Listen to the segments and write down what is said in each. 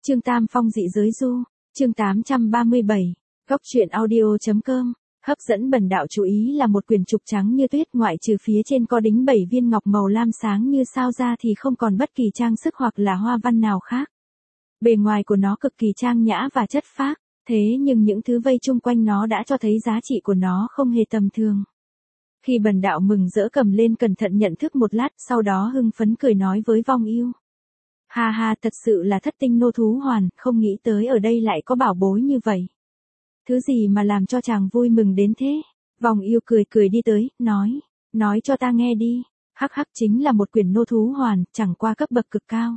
Trương Tam Phong dị giới du, chương 837, góc truyện audio.com, hấp dẫn bần đạo chú ý là một quyển trục trắng như tuyết, ngoại trừ phía trên có đính 7 viên ngọc màu lam sáng như sao ra thì không còn bất kỳ trang sức hoặc là hoa văn nào khác. Bề ngoài của nó cực kỳ trang nhã và chất phác, thế nhưng những thứ vây chung quanh nó đã cho thấy giá trị của nó không hề tầm thường. Khi bần đạo mừng rỡ cầm lên cẩn thận nhận thức một lát, sau đó hưng phấn cười nói với Vong Ưu. Ha ha, thật sự là thất tinh nô thú hoàn, không nghĩ tới ở đây lại có bảo bối như vậy. Thứ gì mà làm cho chàng vui mừng đến thế? Vong Ưu cười cười đi tới, nói cho ta nghe đi. Hắc hắc, chính là một quyển nô thú hoàn, chẳng qua cấp bậc cực cao.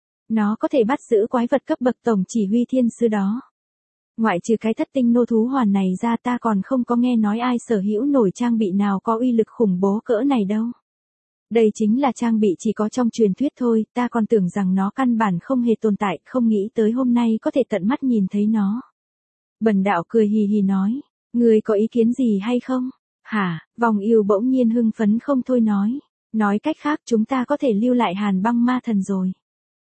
Nó có thể bắt giữ quái vật cấp bậc tổng chỉ huy thiên sư đó. Ngoại trừ cái thất tinh nô thú hoàn này ra, ta còn không có nghe nói ai sở hữu nổi trang bị nào có uy lực khủng bố cỡ này đâu. Đây chính là trang bị chỉ có trong truyền thuyết thôi, ta còn tưởng rằng nó căn bản không hề tồn tại, không nghĩ tới hôm nay có thể tận mắt nhìn thấy nó. Bần đạo cười hì hì nói, ngươi có ý kiến gì hay không? Hả? Vong Ưu bỗng nhiên hưng phấn không thôi nói cách khác chúng ta có thể lưu lại Hàn Băng Ma Thần rồi.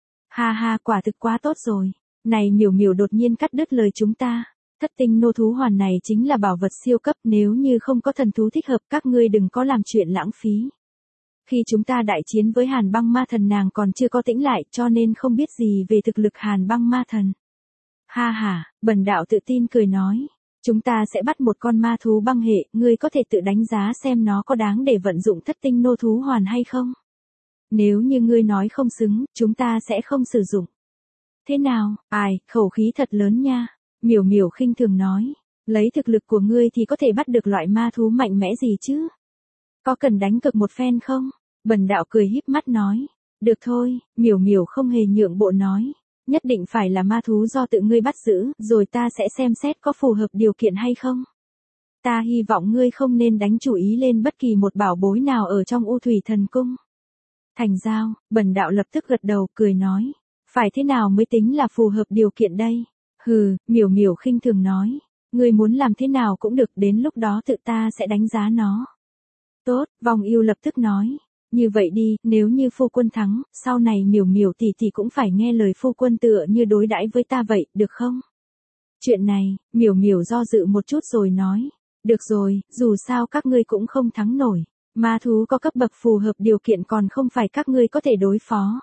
Ha ha, quả thực quá tốt rồi. Này Miểu Miểu đột nhiên cắt đứt lời chúng ta. Thất tinh nô thú hoàn này chính là bảo vật siêu cấp, nếu như không có thần thú thích hợp các ngươi đừng có làm chuyện lãng phí. Khi chúng ta đại chiến với Hàn Băng Ma Thần nàng còn chưa có tĩnh lại, cho nên không biết gì về thực lực Hàn Băng Ma Thần. Ha ha, bần đạo tự tin cười nói, chúng ta sẽ bắt một con ma thú băng hệ, ngươi có thể tự đánh giá xem nó có đáng để vận dụng thất tinh nô thú hoàn hay không. Nếu như ngươi nói không xứng, chúng ta sẽ không sử dụng. Thế nào? Ai, khẩu khí thật lớn nha. Miểu Miểu khinh thường nói, lấy thực lực của ngươi thì có thể bắt được loại ma thú mạnh mẽ gì chứ? Có cần đánh cực một phen không? Bần đạo cười híp mắt nói, được thôi. Miểu Miểu không hề nhượng bộ nói, nhất định phải là ma thú do tự ngươi bắt giữ, rồi ta sẽ xem xét có phù hợp điều kiện hay không. Ta hy vọng ngươi không nên đánh chủ ý lên bất kỳ một bảo bối nào ở trong U Thủy Thần Cung. Thành giao, bần đạo lập tức gật đầu cười nói, phải thế nào mới tính là phù hợp điều kiện đây? Hừ, Miểu Miểu khinh thường nói, ngươi muốn làm thế nào cũng được, đến lúc đó tự ta sẽ đánh giá nó. Tốt, Vong Ưu lập tức nói, như vậy đi, nếu như phu quân thắng, sau này Miểu Miểu tỷ tỷ cũng phải nghe lời phu quân tựa như đối đãi với ta vậy, được không? Chuyện này, Miểu Miểu do dự một chút rồi nói, được rồi, dù sao các ngươi cũng không thắng nổi, ma thú có cấp bậc phù hợp điều kiện còn không phải các ngươi có thể đối phó.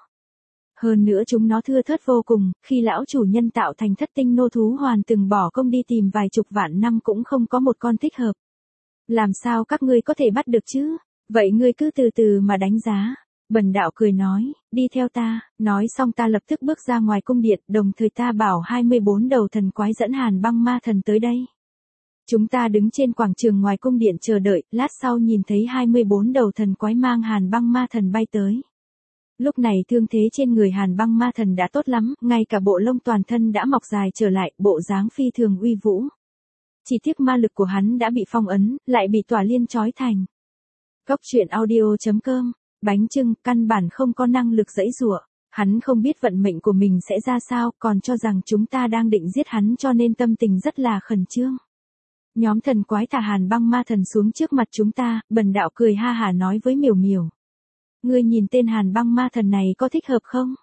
Hơn nữa chúng nó thưa thớt vô cùng, khi lão chủ nhân tạo thành thất tinh nô thú hoàn từng bỏ công đi tìm vài chục vạn năm cũng không có một con thích hợp. Làm sao các ngươi có thể bắt được chứ? Vậy ngươi cứ từ từ mà đánh giá. Bần đạo cười nói, đi theo ta. Nói xong ta lập tức bước ra ngoài cung điện, đồng thời ta bảo 24 đầu thần quái dẫn Hàn Băng Ma Thần tới đây. Chúng ta đứng trên quảng trường ngoài cung điện chờ đợi, lát sau nhìn thấy 24 đầu thần quái mang Hàn Băng Ma Thần bay tới. Lúc này thương thế trên người Hàn Băng Ma Thần đã tốt lắm, ngay cả bộ lông toàn thân đã mọc dài trở lại, bộ dáng phi thường uy vũ. Chỉ tiếc ma lực của hắn đã bị phong ấn, lại bị tỏa liên trói thành. Góc truyện audio.com, bánh chưng, căn bản không có năng lực giãy giụa. Hắn không biết vận mệnh của mình sẽ ra sao, còn cho rằng chúng ta đang định giết hắn cho nên tâm tình rất là khẩn trương. Nhóm thần quái thả Hàn Băng Ma Thần xuống trước mặt chúng ta, bần đạo cười ha hả nói với Miểu Miểu. Ngươi nhìn tên Hàn Băng Ma Thần này có thích hợp không?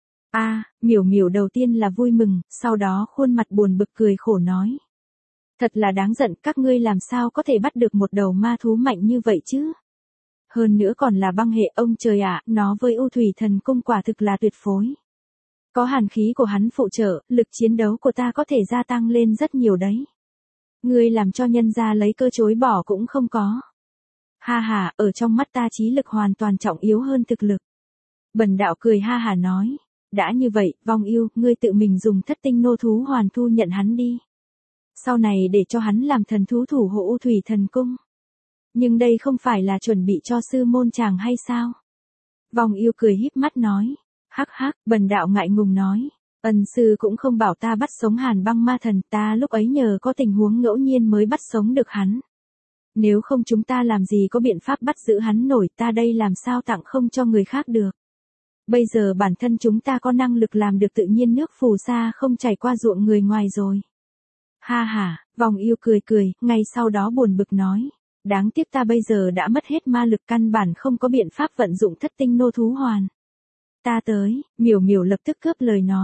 Miểu Miểu đầu tiên là vui mừng, sau đó khuôn mặt buồn bực cười khổ nói. Thật là đáng giận, các ngươi làm sao có thể bắt được một đầu ma thú mạnh như vậy chứ? Hơn nữa còn là băng hệ, ông trời ạ, nó với U Thủy Thần Cung quả thực là tuyệt phối. Có hàn khí của hắn phụ trợ, lực chiến đấu của ta có thể gia tăng lên rất nhiều đấy. Ngươi làm cho nhân gia lấy cơ chối bỏ cũng không có. Ha ha, ở trong mắt ta trí lực hoàn toàn trọng yếu hơn thực lực. Bần đạo cười ha hả nói, đã như vậy, Vong Ưu, ngươi tự mình dùng thất tinh nô thú hoàn thu nhận hắn đi. Sau này để cho hắn làm thần thú thủ hộ U Thủy Thần Cung. Nhưng đây không phải là chuẩn bị cho sư môn chàng hay sao? Vong Ưu cười híp mắt nói, hắc hắc, bần đạo ngại ngùng nói, ân sư cũng không bảo ta bắt sống Hàn Băng Ma Thần, ta lúc ấy nhờ có tình huống ngẫu nhiên mới bắt sống được hắn. Nếu không chúng ta làm gì có biện pháp bắt giữ hắn nổi, ta đây làm sao tặng không cho người khác được. Bây giờ bản thân chúng ta có năng lực làm được tự nhiên nước phù sa không chảy qua ruộng người ngoài rồi. Ha ha, Vong Ưu cười cười, ngay sau đó buồn bực nói, đáng tiếc ta bây giờ đã mất hết ma lực, căn bản không có biện pháp vận dụng thất tinh nô thú hoàn. Ta tới, Miểu Miểu lập tức cướp lời nói,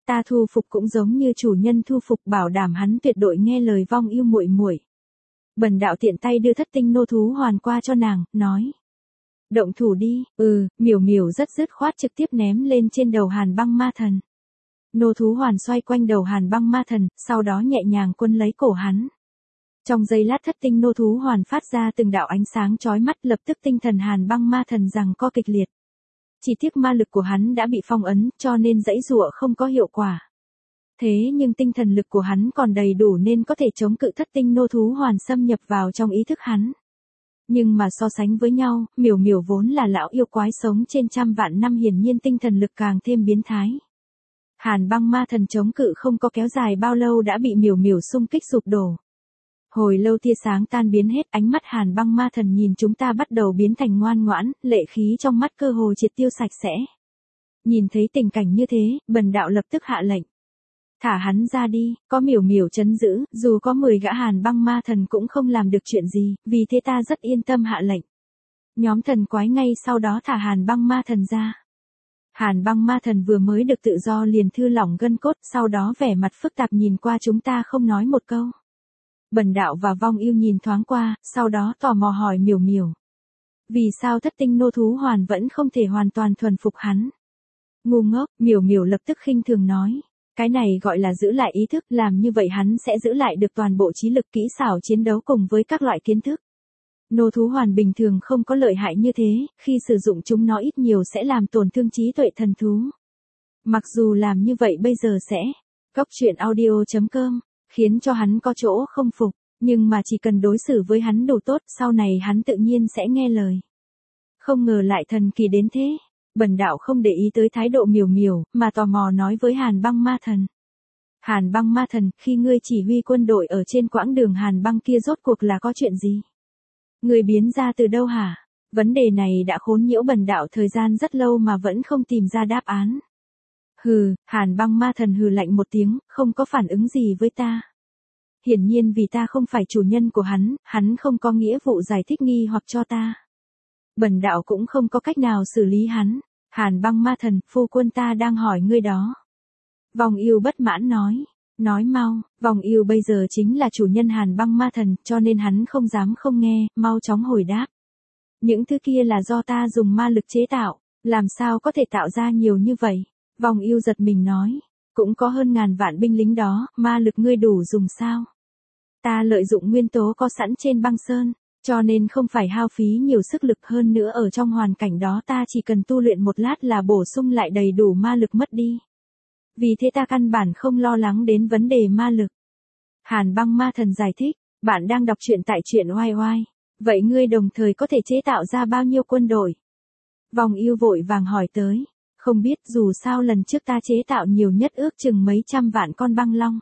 Ta thu phục cũng giống như chủ nhân thu phục, bảo đảm hắn tuyệt đối nghe lời Vong Yêu muội muội. Bần đạo tiện tay đưa thất tinh nô thú hoàn qua cho nàng, nói. Động thủ đi, miểu miểu rất dứt khoát trực tiếp ném lên trên đầu Hàn Băng Ma Thần. Nô thú hoàn xoay quanh đầu Hàn Băng Ma Thần, sau đó nhẹ nhàng quấn lấy cổ hắn. Trong giây lát thất tinh nô thú hoàn phát ra từng đạo ánh sáng chói mắt, lập tức tinh thần Hàn Băng Ma Thần giằng co kịch liệt. Chỉ tiếc ma lực của hắn đã bị phong ấn, cho nên giãy giụa không có hiệu quả. Thế nhưng tinh thần lực của hắn còn đầy đủ nên có thể chống cự thất tinh nô thú hoàn xâm nhập vào trong ý thức hắn. Nhưng mà so sánh với nhau, miểu miểu vốn là lão yêu quái sống trên trăm vạn năm, hiển nhiên tinh thần lực càng thêm biến thái. Hàn Băng Ma Thần chống cự không có kéo dài bao lâu đã bị miểu miểu xung kích sụp đổ. Hồi lâu tia sáng tan biến hết, ánh mắt Hàn Băng Ma Thần nhìn chúng ta bắt đầu biến thành ngoan ngoãn, lệ khí trong mắt cơ hồ triệt tiêu sạch sẽ. Nhìn thấy tình cảnh như thế, bần đạo lập tức hạ lệnh. Thả hắn ra đi, có miểu miểu trấn giữ, dù có 10 gã Hàn Băng Ma Thần cũng không làm được chuyện gì, vì thế ta rất yên tâm hạ lệnh. Nhóm thần quái ngay sau đó thả Hàn Băng Ma Thần ra. Hàn Băng Ma Thần vừa mới được tự do liền thư lỏng gân cốt, sau đó vẻ mặt phức tạp nhìn qua chúng ta không nói một câu. Bần đạo và Vong Yêu nhìn thoáng qua, sau đó tò mò hỏi miểu miểu. Vì sao thất tinh nô thú hoàn vẫn không thể hoàn toàn thuần phục hắn? Ngu ngốc, miểu miểu lập tức khinh thường nói. Cái này gọi là giữ lại ý thức, làm như vậy hắn sẽ giữ lại được toàn bộ trí lực, kỹ xảo chiến đấu cùng với các loại kiến thức. Nô thú hoàn bình thường không có lợi hại như thế, khi sử dụng chúng nó ít nhiều sẽ làm tổn thương trí tuệ thần thú. Mặc dù làm như vậy bây giờ sẽ, goctruyện.audio.com, khiến cho hắn có chỗ không phục, nhưng mà chỉ cần đối xử với hắn đủ tốt, sau này hắn tự nhiên sẽ nghe lời. Không ngờ lại thần kỳ đến thế. Bần đạo không để ý tới thái độ miểu miểu, mà tò mò nói với Hàn Băng Ma Thần. Hàn Băng Ma Thần, khi ngươi chỉ huy quân đội ở trên quãng đường Hàn Băng kia rốt cuộc là có chuyện gì? Ngươi biến ra từ đâu hả? Vấn đề này đã khốn nhiễu bần đạo thời gian rất lâu mà vẫn không tìm ra đáp án. Hừ, Hàn Băng Ma Thần hừ lạnh một tiếng, không có phản ứng gì với ta. Hiển nhiên vì ta không phải chủ nhân của hắn không có nghĩa vụ giải thích nghi hoặc cho ta. Bần đạo cũng không có cách nào xử lý hắn. Hàn Băng Ma Thần, phu quân ta đang hỏi ngươi đó. Vong Yêu bất mãn nói. Nói mau, Vong Yêu bây giờ chính là chủ nhân Hàn Băng Ma Thần, cho nên hắn không dám không nghe, mau chóng hồi đáp. Những thứ kia là do ta dùng ma lực chế tạo, làm sao có thể tạo ra nhiều như vậy? Vong Yêu giật mình nói. Cũng có hơn ngàn vạn binh lính đó, ma lực ngươi đủ dùng sao? Ta lợi dụng nguyên tố có sẵn trên băng sơn. Cho nên không phải hao phí nhiều sức lực, hơn nữa ở trong hoàn cảnh đó ta chỉ cần tu luyện một lát là bổ sung lại đầy đủ ma lực mất đi. Vì thế ta căn bản không lo lắng đến vấn đề ma lực. Hàn Băng Ma Thần giải thích, bạn đang đọc truyện tại truyện oai oai. Vậy ngươi đồng thời có thể chế tạo ra bao nhiêu quân đội? Vong Yêu vội vàng hỏi tới. Không biết, dù sao lần trước ta chế tạo nhiều nhất ước chừng mấy trăm vạn con băng long.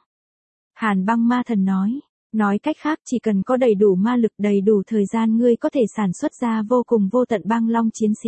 Hàn Băng Ma Thần nói. Nói cách khác, chỉ cần có đầy đủ ma lực, đầy đủ thời gian, ngươi có thể sản xuất ra vô cùng vô tận băng long chiến sĩ.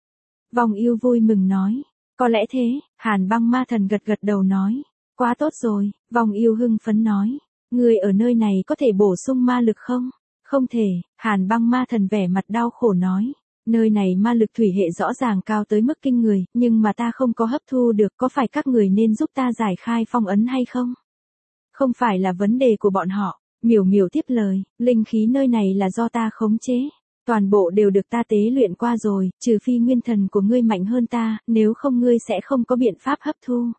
Vong Yêu vui mừng nói. Có lẽ thế, Hàn Băng Ma Thần gật gật đầu nói. Quá tốt rồi, Vong Yêu hưng phấn nói. Ngươi ở nơi này có thể bổ sung ma lực không? Không thể, Hàn Băng Ma Thần vẻ mặt đau khổ nói. Nơi này ma lực thủy hệ rõ ràng cao tới mức kinh người, nhưng mà ta không có hấp thu được, có phải các người nên giúp ta giải khai phong ấn hay không? Không phải là vấn đề của bọn họ. Miểu miểu tiếp lời, linh khí nơi này là do ta khống chế. Toàn bộ đều được ta tế luyện qua rồi, trừ phi nguyên thần của ngươi mạnh hơn ta, nếu không ngươi sẽ không có biện pháp hấp thu.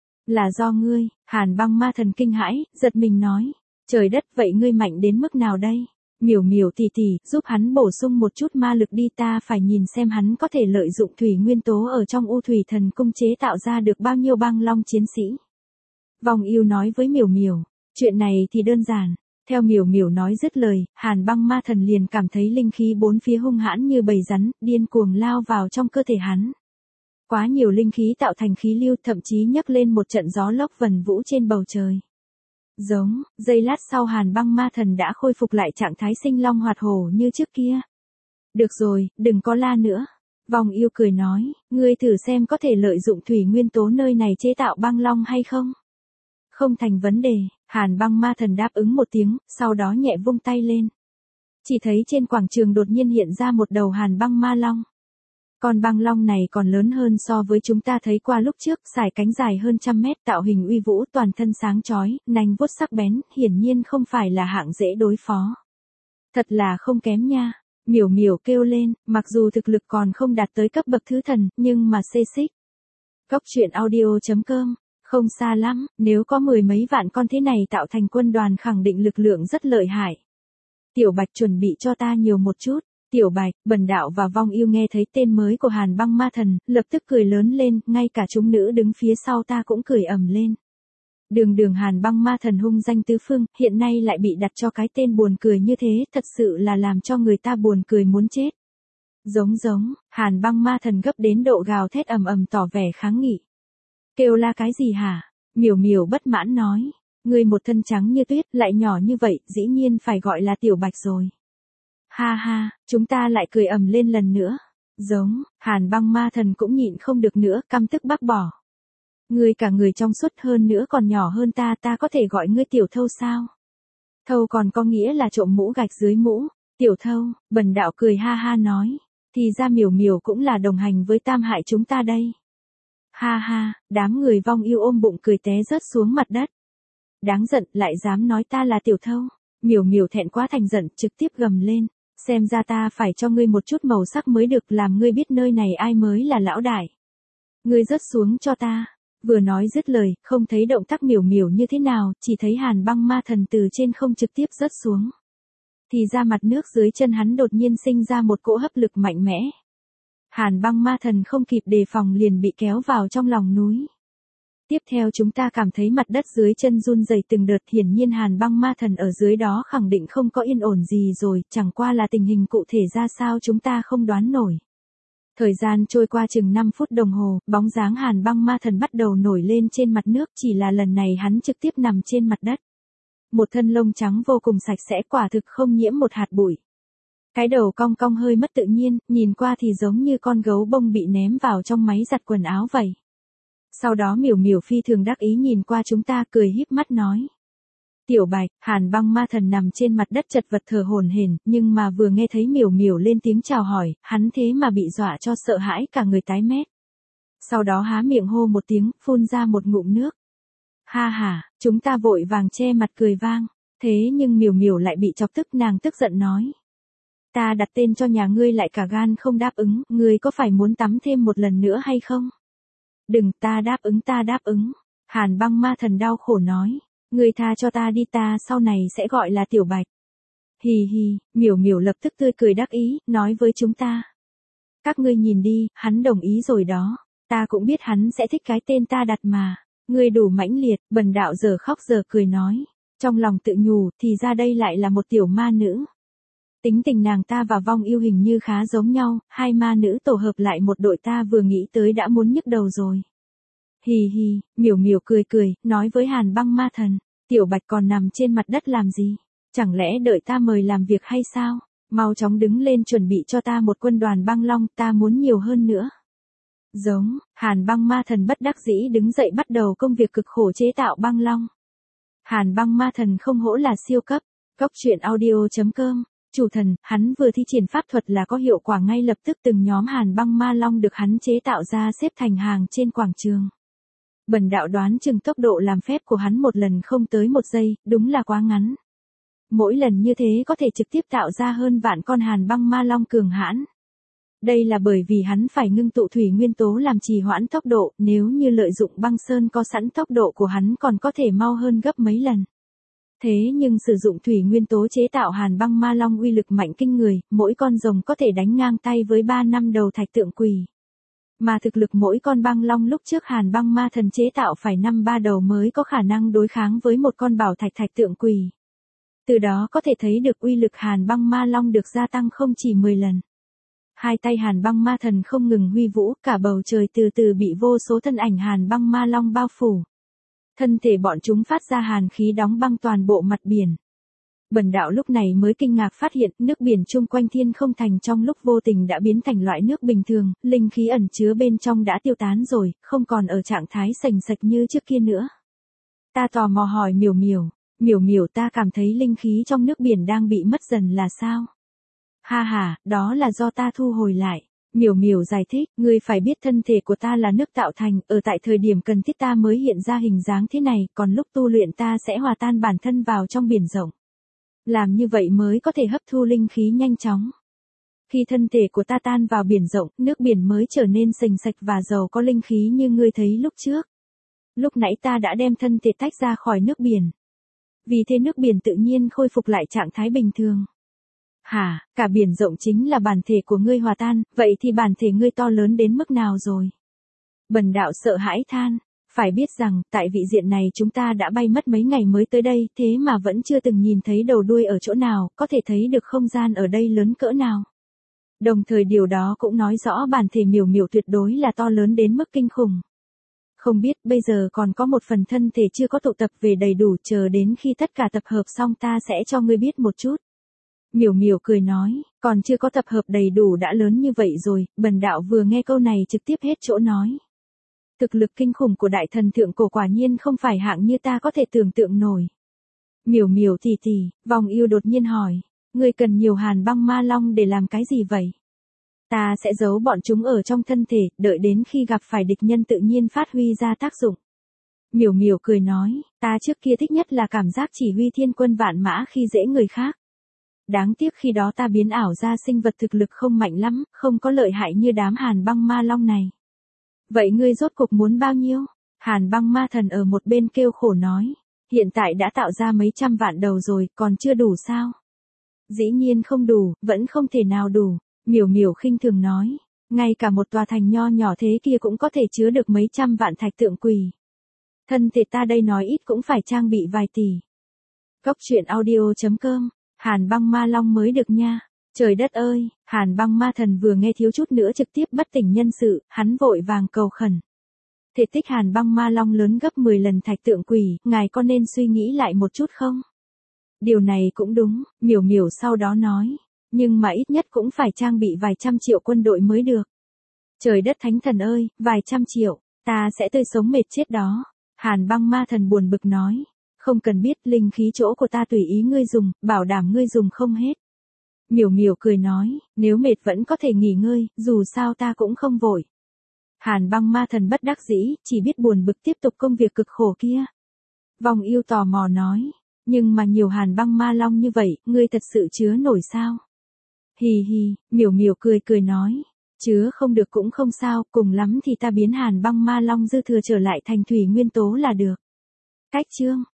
Là do ngươi, Hàn Băng Ma Thần kinh hãi, giật mình nói. Trời đất, vậy ngươi mạnh đến mức nào đây? Miểu miểu tỷ tỷ, giúp hắn bổ sung một chút ma lực đi, ta phải nhìn xem hắn có thể lợi dụng thủy nguyên tố ở trong U Thủy Thần Cung chế tạo ra được bao nhiêu băng long chiến sĩ. Vong Yêu nói với miểu miểu, chuyện này thì đơn giản. Theo miểu miểu nói dứt lời, Hàn Băng Ma Thần liền cảm thấy linh khí bốn phía hung hãn như bầy rắn, điên cuồng lao vào trong cơ thể hắn. Quá nhiều linh khí tạo thành khí lưu, thậm chí nhấc lên một trận gió lốc vần vũ trên bầu trời. Giống, giây lát sau Hàn Băng Ma Thần đã khôi phục lại trạng thái sinh long hoạt hổ như trước kia. Được rồi, đừng có la nữa. Vong Yêu cười nói, ngươi thử xem có thể lợi dụng thủy nguyên tố nơi này chế tạo băng long hay không? Không thành vấn đề, Hàn Băng Ma Thần đáp ứng một tiếng, sau đó nhẹ vung tay lên. Chỉ thấy trên quảng trường đột nhiên hiện ra một đầu Hàn Băng Ma Long. Con băng long này còn lớn hơn so với chúng ta thấy qua lúc trước, sải cánh dài hơn 100 mét, tạo hình uy vũ, toàn thân sáng chói, nanh vuốt sắc bén, hiển nhiên không phải là hạng dễ đối phó. Thật là không kém nha. Miểu miểu kêu lên, mặc dù thực lực còn không đạt tới cấp bậc thứ thần, nhưng mà xê xích. Cốc truyện audio.com, không xa lắm, nếu có 10 mấy vạn con thế này tạo thành quân đoàn khẳng định lực lượng rất lợi hại. Tiểu Bạch chuẩn bị cho ta nhiều một chút. Tiểu Bạch, Bần Đạo và Vong Yêu nghe thấy tên mới của Hàn Băng Ma Thần, lập tức cười lớn lên, ngay cả chúng nữ đứng phía sau ta cũng cười ầm lên. Đường Hàn Băng Ma Thần hung danh tứ phương, hiện nay lại bị đặt cho cái tên buồn cười như thế, thật sự là làm cho người ta buồn cười muốn chết. Giống, Hàn Băng Ma Thần gấp đến độ gào thét ầm ầm tỏ vẻ kháng nghị. Kêu la cái gì hả? Miểu miểu bất mãn nói. Ngươi một thân trắng như tuyết, lại nhỏ như vậy, dĩ nhiên phải gọi là Tiểu Bạch rồi. Ha ha, chúng ta lại cười ầm lên lần nữa. Giống, Hàn Băng Ma Thần cũng nhịn không được nữa, căm tức bác bỏ. Ngươi cả người trong suốt hơn nữa còn nhỏ hơn ta có thể gọi ngươi tiểu thâu sao? Thâu còn có nghĩa là trộm mũ gạch dưới mũ. Tiểu thâu, Bần Đạo cười ha ha nói. Thì ra miểu miểu cũng là đồng hành với Tam hại chúng ta đây. Ha ha, đám người Vong Yêu ôm bụng cười té rớt xuống mặt đất. Đáng giận, lại dám nói ta là tiểu thâu. Miểu miểu thẹn quá thành giận, trực tiếp gầm lên. Xem ra ta phải cho ngươi một chút màu sắc mới được, làm ngươi biết nơi này ai mới là lão đại. Ngươi rớt xuống cho ta. Vừa nói dứt lời, không thấy động tác miểu miểu như thế nào, chỉ thấy Hàn Băng Ma Thần từ trên không trực tiếp rớt xuống. Thì ra mặt nước dưới chân hắn đột nhiên sinh ra một cỗ hấp lực mạnh mẽ. Hàn Băng Ma Thần không kịp đề phòng liền bị kéo vào trong lòng núi. Tiếp theo chúng ta cảm thấy mặt đất dưới chân run rẩy từng đợt, hiển nhiên Hàn Băng Ma Thần ở dưới đó khẳng định không có yên ổn gì rồi, chẳng qua là tình hình cụ thể ra sao chúng ta không đoán nổi. Thời gian trôi qua chừng 5 phút đồng hồ, bóng dáng Hàn Băng Ma Thần bắt đầu nổi lên trên mặt nước, chỉ là lần này hắn trực tiếp nằm trên mặt đất. Một thân lông trắng vô cùng sạch sẽ, quả thực không nhiễm một hạt bụi. Cái đầu cong cong hơi mất tự nhiên, nhìn qua thì giống như con gấu bông bị ném vào trong máy giặt quần áo vậy. Sau đó miểu miểu phi thường đắc ý nhìn qua chúng ta, cười híp mắt nói. Tiểu Bạch, Hàn Băng Ma Thần nằm trên mặt đất chật vật thở hổn hển, nhưng mà vừa nghe thấy miểu miểu lên tiếng chào hỏi, hắn thế mà bị dọa cho sợ hãi cả người tái mét. Sau đó há miệng hô một tiếng, phun ra một ngụm nước. Ha ha, chúng ta vội vàng che mặt cười vang. Thế nhưng miểu miểu lại bị chọc tức, nàng tức giận nói. Ta đặt tên cho nhà ngươi lại cả gan không đáp ứng, ngươi có phải muốn tắm thêm một lần nữa hay không? Đừng, ta đáp ứng. Hàn Băng Ma Thần đau khổ nói. Ngươi tha cho ta đi, ta sau này sẽ gọi là Tiểu Bạch. Hì hì, miểu miểu lập tức tươi cười đắc ý, nói với chúng ta. Các ngươi nhìn đi, hắn đồng ý rồi đó. Ta cũng biết hắn sẽ thích cái tên ta đặt mà. Ngươi đủ mãnh liệt, Bần Đạo giờ khóc giờ cười nói. Trong lòng tự nhủ, thì ra đây lại là một tiểu ma nữ. Tính tình nàng ta và Vong Yêu hình như khá giống nhau, hai ma nữ tổ hợp lại một đội ta vừa nghĩ tới đã muốn nhức đầu rồi. Hì hì, miểu miểu cười cười, nói với Hàn Băng Ma Thần, Tiểu Bạch còn nằm trên mặt đất làm gì? Chẳng lẽ đợi ta mời làm việc hay sao? Mau chóng đứng lên chuẩn bị cho ta một quân đoàn băng long, ta muốn nhiều hơn nữa. Giống, Hàn Băng Ma Thần bất đắc dĩ đứng dậy bắt đầu công việc cực khổ chế tạo băng long. Hàn Băng Ma Thần không hổ là siêu cấp. Cốc truyện audio.com, chủ thần, hắn vừa thi triển pháp thuật là có hiệu quả ngay lập tức, từng nhóm Hàn Băng Ma Long được hắn chế tạo ra xếp thành hàng trên quảng trường. Bần Đạo đoán chừng tốc độ làm phép của hắn một lần không tới 1 giây, đúng là quá ngắn. Mỗi lần như thế có thể trực tiếp tạo ra hơn vạn con Hàn Băng Ma Long cường hãn. Đây là bởi vì hắn phải ngưng tụ thủy nguyên tố làm trì hoãn tốc độ, nếu như lợi dụng băng sơn có sẵn tốc độ của hắn còn có thể mau hơn gấp mấy lần. Thế nhưng sử dụng thủy nguyên tố chế tạo Hàn Băng Ma Long uy lực mạnh kinh người, mỗi con rồng có thể đánh ngang tay với 3 năm đầu thạch tượng quỷ. Mà thực lực mỗi con băng long lúc trước Hàn Băng Ma Thần chế tạo phải 5-3 đầu mới có khả năng đối kháng với một con bảo thạch thạch tượng quỷ. Từ đó có thể thấy được uy lực Hàn Băng Ma Long được gia tăng không chỉ 10 lần. Hai tay Hàn Băng Ma Thần không ngừng huy vũ, cả bầu trời từ từ bị vô số thân ảnh Hàn Băng Ma Long bao phủ. Thân thể bọn chúng phát ra hàn khí đóng băng toàn bộ mặt biển. Bần Đạo lúc này mới kinh ngạc phát hiện nước biển chung quanh Thiên Không Thành trong lúc vô tình đã biến thành loại nước bình thường, linh khí ẩn chứa bên trong đã tiêu tán rồi, không còn ở trạng thái sành sạch như trước kia nữa. Ta tò mò hỏi miểu miểu, ta cảm thấy linh khí trong nước biển đang bị mất dần là sao? Ha ha, đó là do ta thu hồi lại. Miểu miểu giải thích, ngươi phải biết thân thể của ta là nước tạo thành, ở tại thời điểm cần thiết ta mới hiện ra hình dáng thế này, còn lúc tu luyện ta sẽ hòa tan bản thân vào trong biển rộng. Làm như vậy mới có thể hấp thu linh khí nhanh chóng. Khi thân thể của ta tan vào biển rộng, nước biển mới trở nên sành sạch và giàu có linh khí như ngươi thấy lúc trước. Lúc nãy ta đã đem thân thể tách ra khỏi nước biển. Vì thế nước biển tự nhiên khôi phục lại trạng thái bình thường. Hả, cả biển rộng chính là bản thể của ngươi hòa tan, vậy thì bản thể ngươi to lớn đến mức nào rồi? Bần đạo sợ hãi than, phải biết rằng, tại vị diện này chúng ta đã bay mất mấy ngày mới tới đây, thế mà vẫn chưa từng nhìn thấy đầu đuôi ở chỗ nào, có thể thấy được không gian ở đây lớn cỡ nào. Đồng thời điều đó cũng nói rõ bản thể miểu miểu tuyệt đối là to lớn đến mức kinh khủng. Không biết bây giờ còn có một phần thân thể chưa có tụ tập về đầy đủ, chờ đến khi tất cả tập hợp xong ta sẽ cho ngươi biết một chút. Miểu miểu cười nói, còn chưa có tập hợp đầy đủ đã lớn như vậy rồi, bần đạo vừa nghe câu này trực tiếp hết chỗ nói. Thực lực kinh khủng của đại thần thượng cổ quả nhiên không phải hạng như ta có thể tưởng tượng nổi. Miểu miểu tỉ tỉ, vòng yêu đột nhiên hỏi, ngươi cần nhiều hàn băng ma long để làm cái gì vậy? Ta sẽ giấu bọn chúng ở trong thân thể, đợi đến khi gặp phải địch nhân tự nhiên phát huy ra tác dụng. Miểu miểu cười nói, ta trước kia thích nhất là cảm giác chỉ huy thiên quân vạn mã khi dễ người khác. Đáng tiếc khi đó ta biến ảo ra sinh vật thực lực không mạnh lắm, không có lợi hại như đám hàn băng ma long này. Vậy ngươi rốt cuộc muốn bao nhiêu? Hàn băng ma thần ở một bên kêu khổ nói, hiện tại đã tạo ra mấy trăm vạn đầu rồi, còn chưa đủ sao? Dĩ nhiên không đủ, vẫn không thể nào đủ. Miểu miểu khinh thường nói, ngay cả một tòa thành nho nhỏ thế kia cũng có thể chứa được mấy trăm vạn thạch tượng quỷ. Thân thể ta đây nói ít cũng phải trang bị vài tỷ. Cốc truyện audio.com, Hàn băng ma long mới được nha. Trời đất ơi, Hàn băng ma thần vừa nghe thiếu chút nữa trực tiếp bất tỉnh nhân sự, hắn vội vàng cầu khẩn. Thể tích hàn băng ma long lớn gấp 10 lần thạch tượng quỷ, ngài có nên suy nghĩ lại một chút không? Điều này cũng đúng, miểu miểu sau đó nói. Nhưng mà ít nhất cũng phải trang bị vài trăm triệu quân đội mới được. Trời đất thánh thần ơi, vài trăm triệu, ta sẽ tươi sống mệt chết đó. Hàn băng ma thần buồn bực nói. Không cần biết, linh khí chỗ của ta tùy ý ngươi dùng, bảo đảm ngươi dùng không hết. Miểu miểu cười nói, nếu mệt vẫn có thể nghỉ ngơi, dù sao ta cũng không vội. Hàn băng ma thần bất đắc dĩ, chỉ biết buồn bực tiếp tục công việc cực khổ kia. Vòng yêu tò mò nói, nhưng mà nhiều hàn băng ma long như vậy, ngươi thật sự chứa nổi sao? Hì hì, miểu miểu cười cười nói, chứa không được cũng không sao, cùng lắm thì ta biến hàn băng ma long dư thừa trở lại thành thủy nguyên tố là được. Cách chương